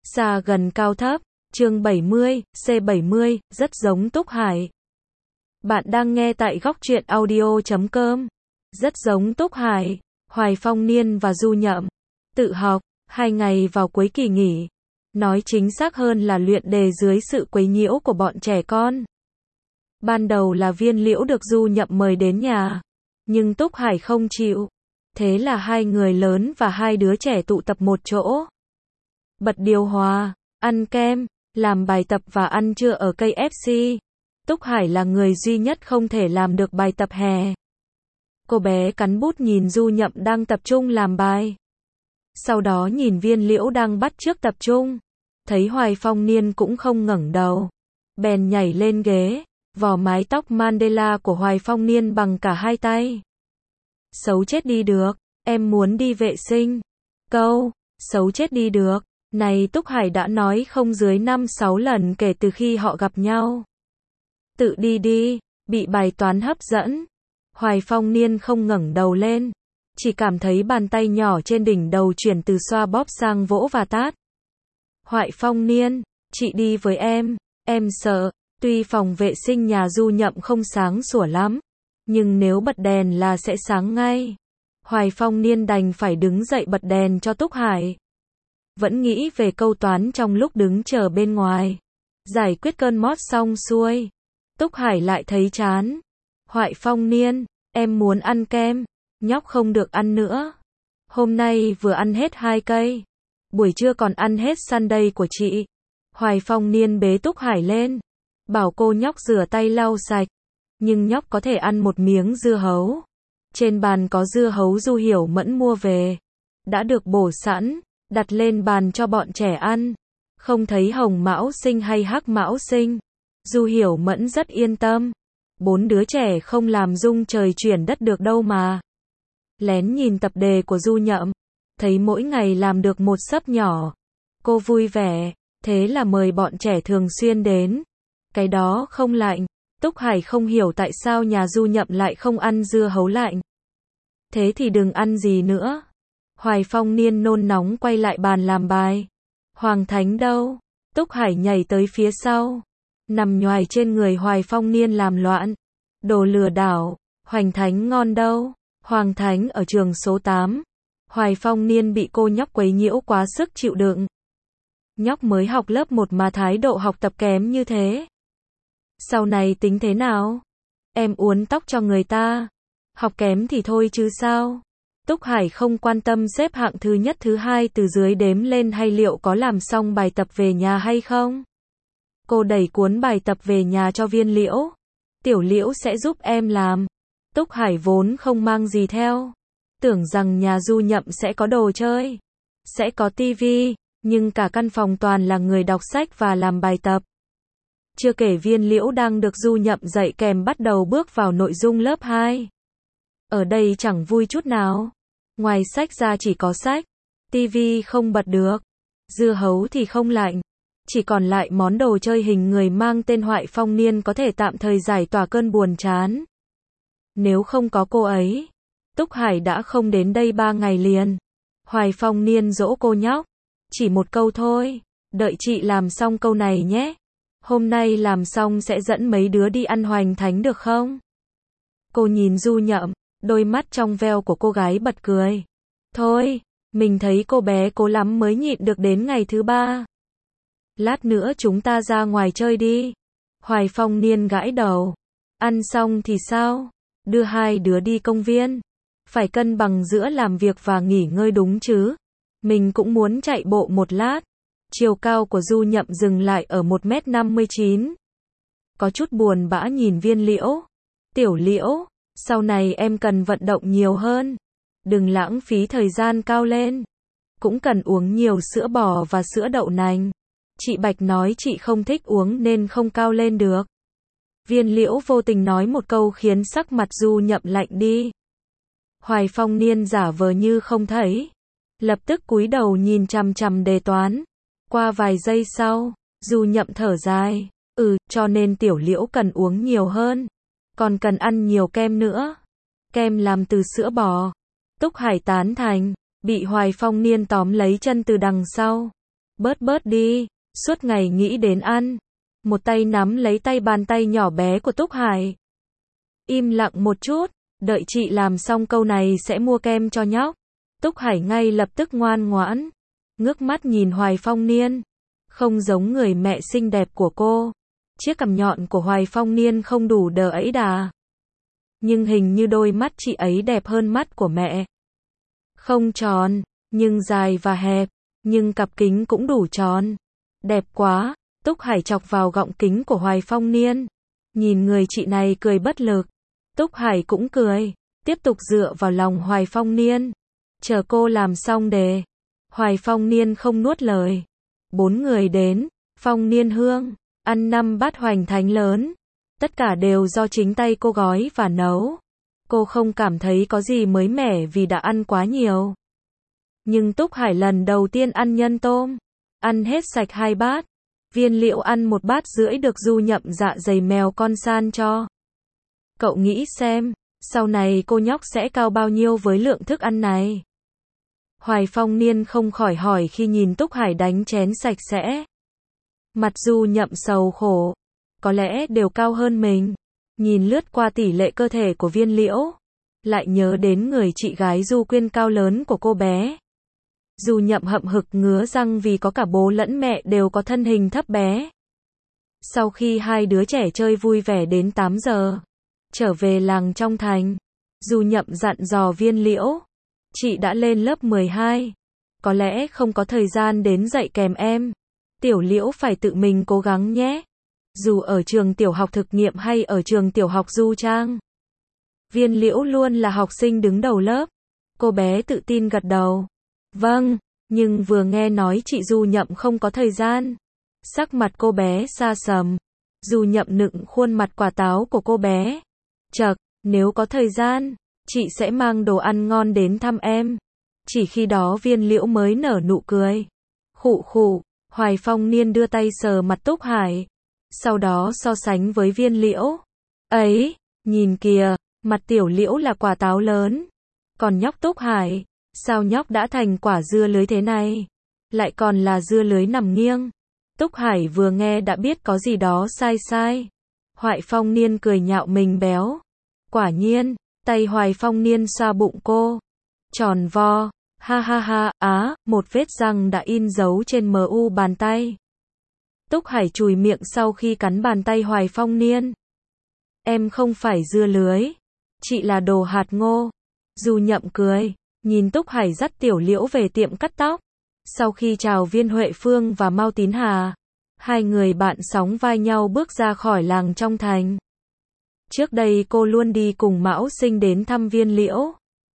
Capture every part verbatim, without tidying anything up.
Xa gần cao thấp, chương bảy mươi, C bảy mươi, rất giống Túc Hải. Bạn đang nghe tại góc truyện audio chấm com. Rất giống Túc Hải, Hoài Phong Niên và Du Nhậm. Tự học, hai ngày vào cuối kỳ nghỉ. Nói chính xác hơn là luyện đề dưới sự quấy nhiễu của bọn trẻ con. Ban đầu là Viên Liễu được Du Nhậm mời đến nhà. Nhưng Túc Hải không chịu. Thế là hai người lớn và hai đứa trẻ tụ tập một chỗ. Bật điều hòa, ăn kem, làm bài tập và ăn trưa ở ca ép xê. Túc Hải là người duy nhất không thể làm được bài tập hè. Cô bé cắn bút nhìn Du Nhậm đang tập trung làm bài. Sau đó nhìn Viên Liễu đang bắt chước tập trung. Thấy Hoài Phong Niên cũng không ngẩng đầu. Bèn nhảy lên ghế, vò mái tóc Mandela của Hoài Phong Niên bằng cả hai tay. Xấu chết đi được, em muốn đi vệ sinh. Câu, xấu chết đi được, này Túc Hải đã nói không dưới năm sáu lần kể từ khi họ gặp nhau. Tự đi đi, bị bài toán hấp dẫn. Hoài Phong Niên không ngẩng đầu lên, chỉ cảm thấy bàn tay nhỏ trên đỉnh đầu chuyển từ xoa bóp sang vỗ và tát. Hoài Phong Niên, chị đi với em, em sợ, tuy phòng vệ sinh nhà Du Nhậm không sáng sủa lắm, nhưng nếu bật đèn là sẽ sáng ngay. Hoài Phong Niên đành phải đứng dậy bật đèn cho Túc Hải. Vẫn nghĩ về câu toán trong lúc đứng chờ bên ngoài. Giải quyết cơn mót xong xuôi, Túc Hải lại thấy chán. Hoài Phong Niên, em muốn ăn kem, nhóc không được ăn nữa. Hôm nay vừa ăn hết hai cây, buổi trưa còn ăn hết sundae của chị. Hoài Phong Niên bế Túc Hải lên, bảo cô nhóc rửa tay lau sạch. Nhưng nhóc có thể ăn một miếng dưa hấu. Trên bàn có dưa hấu Du Hiểu Mẫn mua về, đã được bổ sẵn, đặt lên bàn cho bọn trẻ ăn. Không thấy hồng mão sinh hay hắc mão sinh, Du Hiểu Mẫn rất yên tâm. Bốn đứa trẻ không làm rung trời chuyển đất được đâu mà. Lén nhìn tập đề của Du Nhậm, thấy mỗi ngày làm được một xấp nhỏ. Cô vui vẻ, thế là mời bọn trẻ thường xuyên đến. Cái đó không lạnh. Túc Hải không hiểu tại sao nhà Du Nhậm lại không ăn dưa hấu lạnh. Thế thì đừng ăn gì nữa. Hoài Phong Niên nôn nóng quay lại bàn làm bài. Hoàng Thánh đâu? Túc Hải nhảy tới phía sau, nằm nhoài trên người Hoài Phong Niên làm loạn. Đồ lừa đảo, Hoành Thánh ngon đâu? Hoàng Thánh ở trường số tám. Hoài Phong Niên bị cô nhóc quấy nhiễu quá sức chịu đựng. Nhóc mới học lớp một mà thái độ học tập kém như thế. Sau này tính thế nào? Em uốn tóc cho người ta. Học kém thì thôi chứ sao? Túc Hải không quan tâm xếp hạng thứ nhất thứ hai từ dưới đếm lên hay liệu có làm xong bài tập về nhà hay không. Cô đẩy cuốn bài tập về nhà cho Viên Liễu. Tiểu Liễu sẽ giúp em làm. Túc Hải vốn không mang gì theo. Tưởng rằng nhà Du Nhậm sẽ có đồ chơi, sẽ có tivi, nhưng cả căn phòng toàn là người đọc sách và làm bài tập. Chưa kể Viên Liễu đang được Du Nhậm dạy kèm bắt đầu bước vào nội dung lớp hai. Ở đây chẳng vui chút nào. Ngoài sách ra chỉ có sách, tivi không bật được, dưa hấu thì không lạnh. Chỉ còn lại món đồ chơi hình người mang tên Hoài Phong Niên có thể tạm thời giải tỏa cơn buồn chán. Nếu không có cô ấy, Túc Hải đã không đến đây ba ngày liền. Hoài Phong Niên dỗ cô nhóc. Chỉ một câu thôi, đợi chị làm xong câu này nhé. Hôm nay làm xong sẽ dẫn mấy đứa đi ăn Hoành Thánh được không? Cô nhìn Du Nhậm, đôi mắt trong veo của cô gái bật cười. Thôi, mình thấy cô bé cố lắm mới nhịn được đến ngày thứ ba. Lát nữa chúng ta ra ngoài chơi đi. Hoài Phong Niên gãi đầu. Ăn xong thì sao? Đưa hai đứa đi công viên. Phải cân bằng giữa làm việc và nghỉ ngơi đúng chứ. Mình cũng muốn chạy bộ một lát. Chiều cao của Du Nhậm dừng lại ở một mét năm mươi chín. Có chút buồn bã nhìn Viên Liễu. Tiểu Liễu, sau này em cần vận động nhiều hơn. Đừng lãng phí thời gian cao lên. Cũng cần uống nhiều sữa bò và sữa đậu nành. Chị Bạch nói chị không thích uống nên không cao lên được. Viên Liễu vô tình nói một câu khiến sắc mặt Du Nhậm lạnh đi. Hoài Phong Niên giả vờ như không thấy. Lập tức cúi đầu nhìn chằm chằm đề toán. Qua vài giây sau, Du Nhậm thở dài. Ừ, cho nên Tiểu Liễu cần uống nhiều hơn. Còn cần ăn nhiều kem nữa. Kem làm từ sữa bò. Túc Hải tán thành. Bị Hoài Phong Niên tóm lấy chân từ đằng sau. Bớt bớt đi, suốt ngày nghĩ đến ăn. Một tay nắm lấy tay bàn tay nhỏ bé của Túc Hải. Im lặng một chút, đợi chị làm xong câu này sẽ mua kem cho nhóc. Túc Hải ngay lập tức ngoan ngoãn, ngước mắt nhìn Hoài Phong Niên. Không giống người mẹ xinh đẹp của cô. Chiếc cằm nhọn của Hoài Phong Niên không đủ đờ ấy đà. Nhưng hình như đôi mắt chị ấy đẹp hơn mắt của mẹ. Không tròn, nhưng dài và hẹp, nhưng cặp kính cũng đủ tròn. Đẹp quá, Túc Hải chọc vào gọng kính của Hoài Phong Niên. Nhìn người chị này cười bất lực. Túc Hải cũng cười, tiếp tục dựa vào lòng Hoài Phong Niên. Chờ cô làm xong đề. Hoài Phong Niên không nuốt lời. Bốn người đến, Phong Niên Hương, ăn năm bát hoành thánh lớn. Tất cả đều do chính tay cô gói và nấu. Cô không cảm thấy có gì mới mẻ vì đã ăn quá nhiều. Nhưng Túc Hải lần đầu tiên ăn nhân tôm. Ăn hết sạch hai bát. Viên Liễu ăn một bát rưỡi được Du Nhậm dạ dày mèo con san cho. Cậu nghĩ xem, sau này cô nhóc sẽ cao bao nhiêu với lượng thức ăn này? Hoài Phong Niên không khỏi hỏi khi nhìn Túc Hải đánh chén sạch sẽ. Mặt Du Nhậm sầu khổ. Có lẽ đều cao hơn mình. Nhìn lướt qua tỷ lệ cơ thể của Viên Liễu. Lại nhớ đến người chị gái Du Quyên cao lớn của cô bé. Du Nhậm hậm hực ngứa răng vì có cả bố lẫn mẹ đều có thân hình thấp bé. Sau khi hai đứa trẻ chơi vui vẻ đến tám giờ, trở về làng trong thành, Du Nhậm dặn dò Viên Liễu. Chị đã lên lớp mười hai. Có lẽ không có thời gian đến dạy kèm em. Tiểu Liễu phải tự mình cố gắng nhé. Dù ở trường tiểu học thực nghiệm hay ở trường tiểu học Du Trang. Viên Liễu luôn là học sinh đứng đầu lớp. Cô bé tự tin gật đầu. Vâng, nhưng vừa nghe nói chị Du Nhậm không có thời gian. Sắc mặt cô bé xa sầm. Du Nhậm nựng khuôn mặt quả táo của cô bé. Chậc, nếu có thời gian, chị sẽ mang đồ ăn ngon đến thăm em. Chỉ khi đó Viên Liễu mới nở nụ cười. Khụ khụ, Hoài Phong Niên đưa tay sờ mặt Túc Hải. Sau đó so sánh với Viên Liễu. Ấy, nhìn kìa, mặt tiểu Liễu là quả táo lớn. Còn nhóc Túc Hải, sao nhóc đã thành quả dưa lưới thế này? Lại còn là dưa lưới nằm nghiêng. Túc Hải vừa nghe đã biết có gì đó sai sai. Hoài Phong Niên cười nhạo mình béo. Quả nhiên, tay Hoài Phong Niên xoa bụng cô. Tròn vo, ha ha ha, á, một vết răng đã in dấu trên mu bàn tay. Túc Hải chùi miệng sau khi cắn bàn tay Hoài Phong Niên. Em không phải dưa lưới. Chị là đồ hạt ngô. Du Nhậm cười, nhìn Túc Hải dắt tiểu Liễu về tiệm cắt tóc. Sau khi chào Viên Huệ Phương và Mao Tín Hà, hai người bạn sóng vai nhau bước ra khỏi làng trong thành. Trước đây cô luôn đi cùng Mão Sinh đến thăm Viên Liễu.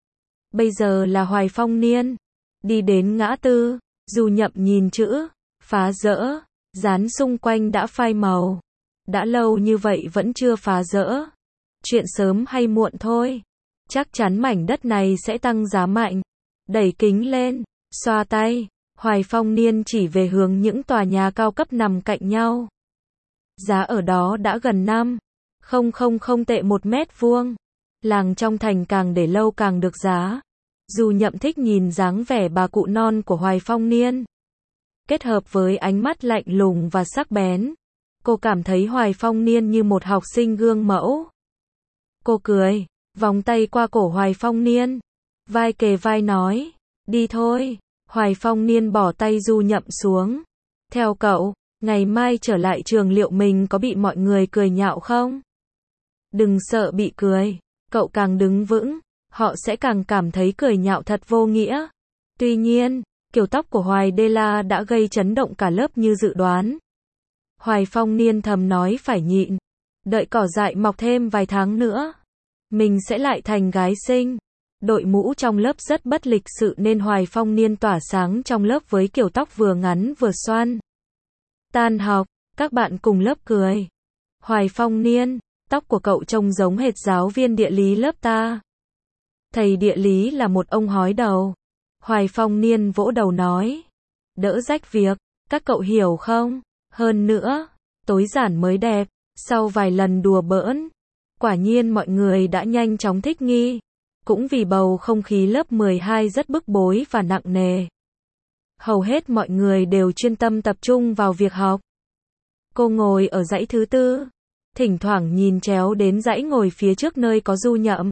Bây giờ là Hoài Phong Niên. Đi đến ngã tư, Du Nhậm nhìn chữ phá rỡ dán xung quanh đã phai màu. Đã lâu như vậy vẫn chưa phá rỡ. Chuyện sớm hay muộn thôi. Chắc chắn mảnh đất này sẽ tăng giá mạnh. Đẩy kính lên, xoa tay. Hoài Phong Niên chỉ về hướng những tòa nhà cao cấp nằm cạnh nhau. Giá ở đó đã gần năm không không không tệ một mét vuông. Làng trong thành càng để lâu càng được giá. Du Nhậm thích nhìn dáng vẻ bà cụ non của Hoài Phong Niên. Kết hợp với ánh mắt lạnh lùng và sắc bén. Cô cảm thấy Hoài Phong Niên như một học sinh gương mẫu. Cô cười, vòng tay qua cổ Hoài Phong Niên. Vai kề vai nói, đi thôi. Hoài Phong Niên bỏ tay Du Nhậm xuống. Theo cậu, ngày mai trở lại trường liệu mình có bị mọi người cười nhạo không? Đừng sợ bị cười. Cậu càng đứng vững, họ sẽ càng cảm thấy cười nhạo thật vô nghĩa. Tuy nhiên, kiểu tóc của Hoài Đê La đã gây chấn động cả lớp như dự đoán. Hoài Phong Niên thầm nói phải nhịn. Đợi cỏ dại mọc thêm vài tháng nữa, mình sẽ lại thành gái xinh. Đội mũ trong lớp rất bất lịch sự nên Hoài Phong Niên tỏa sáng trong lớp với kiểu tóc vừa ngắn vừa xoăn. Tan học, các bạn cùng lớp cười. Hoài Phong Niên, tóc của cậu trông giống hệt giáo viên địa lý lớp ta. Thầy địa lý là một ông hói đầu. Hoài Phong Niên vỗ đầu nói. Đỡ rách việc, các cậu hiểu không? Hơn nữa, tối giản mới đẹp. Sau vài lần đùa bỡn, quả nhiên mọi người đã nhanh chóng thích nghi. Cũng vì bầu không khí lớp mười hai rất bức bối và nặng nề. hầu hết mọi người đều chuyên tâm tập trung vào việc học. Cô ngồi ở dãy thứ tư, thỉnh thoảng nhìn chéo đến dãy ngồi phía trước nơi có Du Nhậm.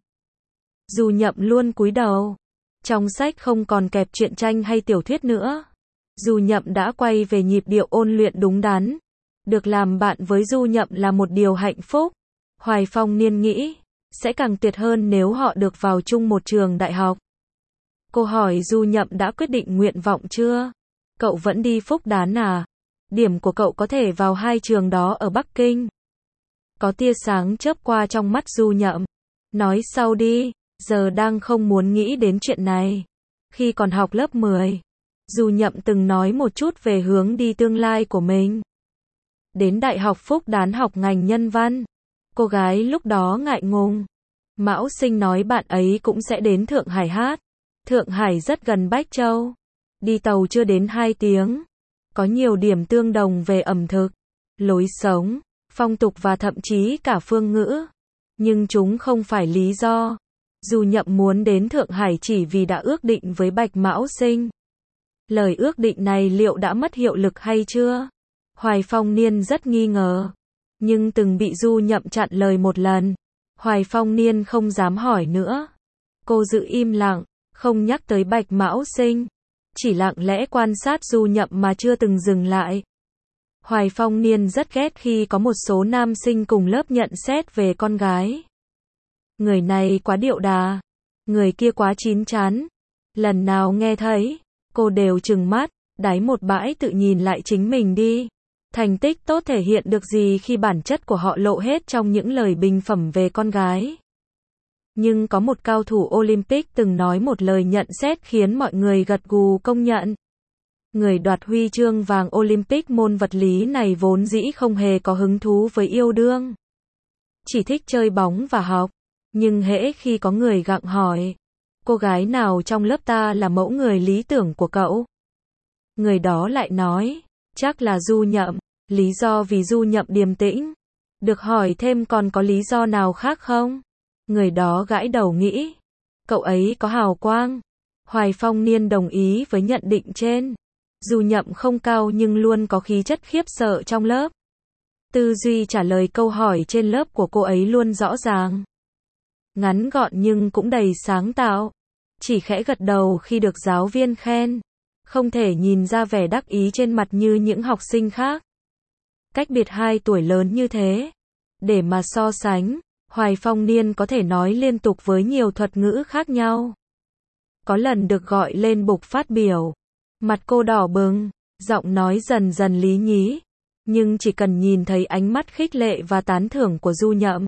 Du Nhậm luôn cúi đầu. Trong sách không còn kẹp truyện tranh hay tiểu thuyết nữa. Du Nhậm đã quay về nhịp điệu ôn luyện đúng đắn. Được làm bạn với Du Nhậm là một điều hạnh phúc. Hoài Phong Niên nghĩ, sẽ càng tuyệt hơn nếu họ được vào chung một trường đại học. Cô hỏi Du Nhậm đã quyết định nguyện vọng chưa? Cậu vẫn đi Phúc Đán à? Điểm của cậu có thể vào hai trường đó ở Bắc Kinh. Có tia sáng chớp qua trong mắt Du Nhậm. Nói sau đi, giờ đang không muốn nghĩ đến chuyện này. Khi còn học lớp mười, Du Nhậm từng nói một chút về hướng đi tương lai của mình. Đến Đại học Phúc Đán học ngành nhân văn. Cô gái lúc đó ngại ngùng. Mão Sinh nói bạn ấy cũng sẽ đến Thượng Hải hát. Thượng Hải rất gần Bách Châu. Đi tàu chưa đến hai tiếng. Có nhiều điểm tương đồng về ẩm thực, lối sống, phong tục và thậm chí cả phương ngữ. Nhưng chúng không phải lý do. Du Nhậm muốn đến Thượng Hải chỉ vì đã ước định với Bạch Mão Sinh. Lời ước định này liệu đã mất hiệu lực hay chưa? Hoài Phong Niên rất nghi ngờ. Nhưng từng bị Du Nhậm chặn lời một lần. Hoài Phong Niên không dám hỏi nữa. Cô giữ im lặng, không nhắc tới Bạch Mão Sinh. Chỉ lặng lẽ quan sát Du Nhậm mà chưa từng dừng lại. Hoài Phong Niên rất ghét khi có một số nam sinh cùng lớp nhận xét về con gái. Người này quá điệu đà. Người kia quá chín chắn. Lần nào nghe thấy, cô đều trừng mắt, đáy một bãi tự nhìn lại chính mình đi. Thành tích tốt thể hiện được gì khi bản chất của họ lộ hết trong những lời bình phẩm về con gái. Nhưng có một cao thủ Olympic từng nói một lời nhận xét khiến mọi người gật gù công nhận. Người đoạt huy chương vàng Olympic môn vật lý này vốn dĩ không hề có hứng thú với yêu đương. Chỉ thích chơi bóng và học. Nhưng hễ khi có người gặng hỏi, cô gái nào trong lớp ta là mẫu người lý tưởng của cậu? Người đó lại nói, chắc là Du Nhậm. Lý do vì Du Nhậm điềm tĩnh. Được hỏi thêm còn có lý do nào khác không? Người đó gãi đầu nghĩ, cậu ấy có hào quang. Hoài Phong Niên đồng ý với nhận định trên. Du Nhậm không cao nhưng luôn có khí chất khiếp sợ trong lớp. Tư duy trả lời câu hỏi trên lớp của cô ấy luôn rõ ràng. Ngắn gọn nhưng cũng đầy sáng tạo. Chỉ khẽ gật đầu khi được giáo viên khen. Không thể nhìn ra vẻ đắc ý trên mặt như những học sinh khác. Cách biệt hai tuổi lớn như thế. Để mà so sánh, Hoài Phong Niên có thể nói liên tục với nhiều thuật ngữ khác nhau. Có lần được gọi lên bục phát biểu. Mặt cô đỏ bừng, giọng nói dần dần lý nhí. Nhưng chỉ cần nhìn thấy ánh mắt khích lệ và tán thưởng của Du Nhậm,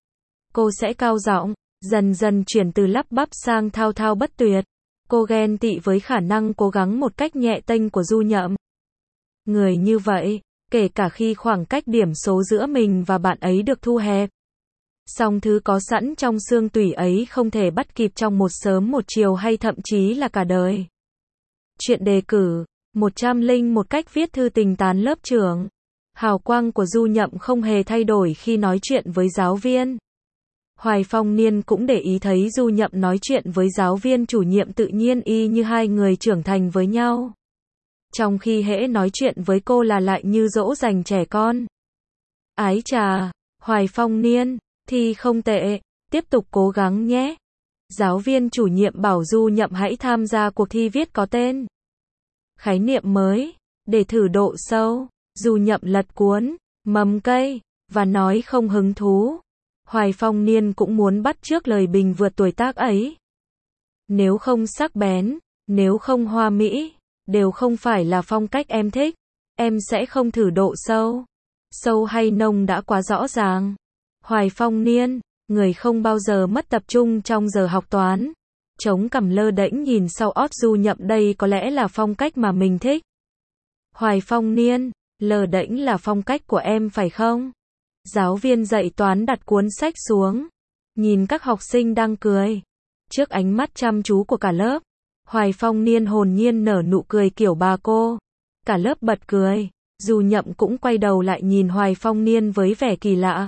cô sẽ cao giọng, dần dần chuyển từ lắp bắp sang thao thao bất tuyệt. Cô ghen tị với khả năng cố gắng một cách nhẹ tênh của Du Nhậm. Người như vậy, kể cả khi khoảng cách điểm số giữa mình và bạn ấy được thu hẹp, song thứ có sẵn trong xương tủy ấy không thể bắt kịp trong một sớm một chiều hay thậm chí là cả đời. Chuyện đề cử, một trăm lẻ một cách viết thư tình tán lớp trưởng. Hào quang của Du Nhậm không hề thay đổi khi nói chuyện với giáo viên. Hoài Phong Niên cũng để ý thấy Du Nhậm nói chuyện với giáo viên chủ nhiệm tự nhiên y như hai người trưởng thành với nhau. Trong khi hễ nói chuyện với cô là lại như dỗ dành trẻ con. Ái chà, Hoài Phong Niên, thi không tệ, tiếp tục cố gắng nhé. Giáo viên chủ nhiệm bảo Du Nhậm hãy tham gia cuộc thi viết có tên khái niệm mới, để thử độ sâu. Du Nhậm lật cuốn Mầm cây và nói không hứng thú. Hoài Phong Niên cũng muốn bắt chước lời bình vượt tuổi tác ấy. Nếu không sắc bén, nếu không hoa mỹ, đều không phải là phong cách em thích. Em sẽ không thử độ sâu. Sâu hay nông đã quá rõ ràng. Hoài Phong Niên, người không bao giờ mất tập trung trong giờ học toán. Chống cằm lơ đễnh nhìn sau ót Du Nhậm, đây có lẽ là phong cách mà mình thích. Hoài Phong Niên, lơ đễnh là phong cách của em phải không? Giáo viên dạy toán đặt cuốn sách xuống. Nhìn các học sinh đang cười. Trước ánh mắt chăm chú của cả lớp, Hoài Phong Niên hồn nhiên nở nụ cười kiểu bà cô. Cả lớp bật cười. Du Nhậm cũng quay đầu lại nhìn Hoài Phong Niên với vẻ kỳ lạ.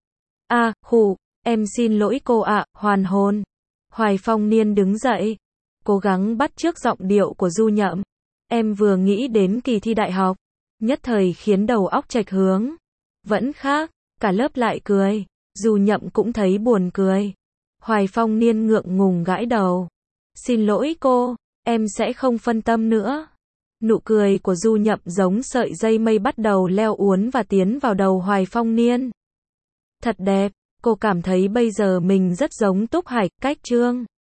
À, khụ, em xin lỗi cô ạ, hoàn hồn. Hoài Phong Niên đứng dậy, cố gắng bắt chước giọng điệu của Du Nhậm. Em vừa nghĩ đến kỳ thi đại học, nhất thời khiến đầu óc chệch hướng. Vẫn khác, cả lớp lại cười, Du Nhậm cũng thấy buồn cười. Hoài Phong Niên ngượng ngùng gãi đầu. Xin lỗi cô, em sẽ không phân tâm nữa. Nụ cười của Du Nhậm giống sợi dây mây bắt đầu leo uốn và tiến vào đầu Hoài Phong Niên. Thật đẹp, cô cảm thấy bây giờ mình rất giống Túc Hải, cách Trương.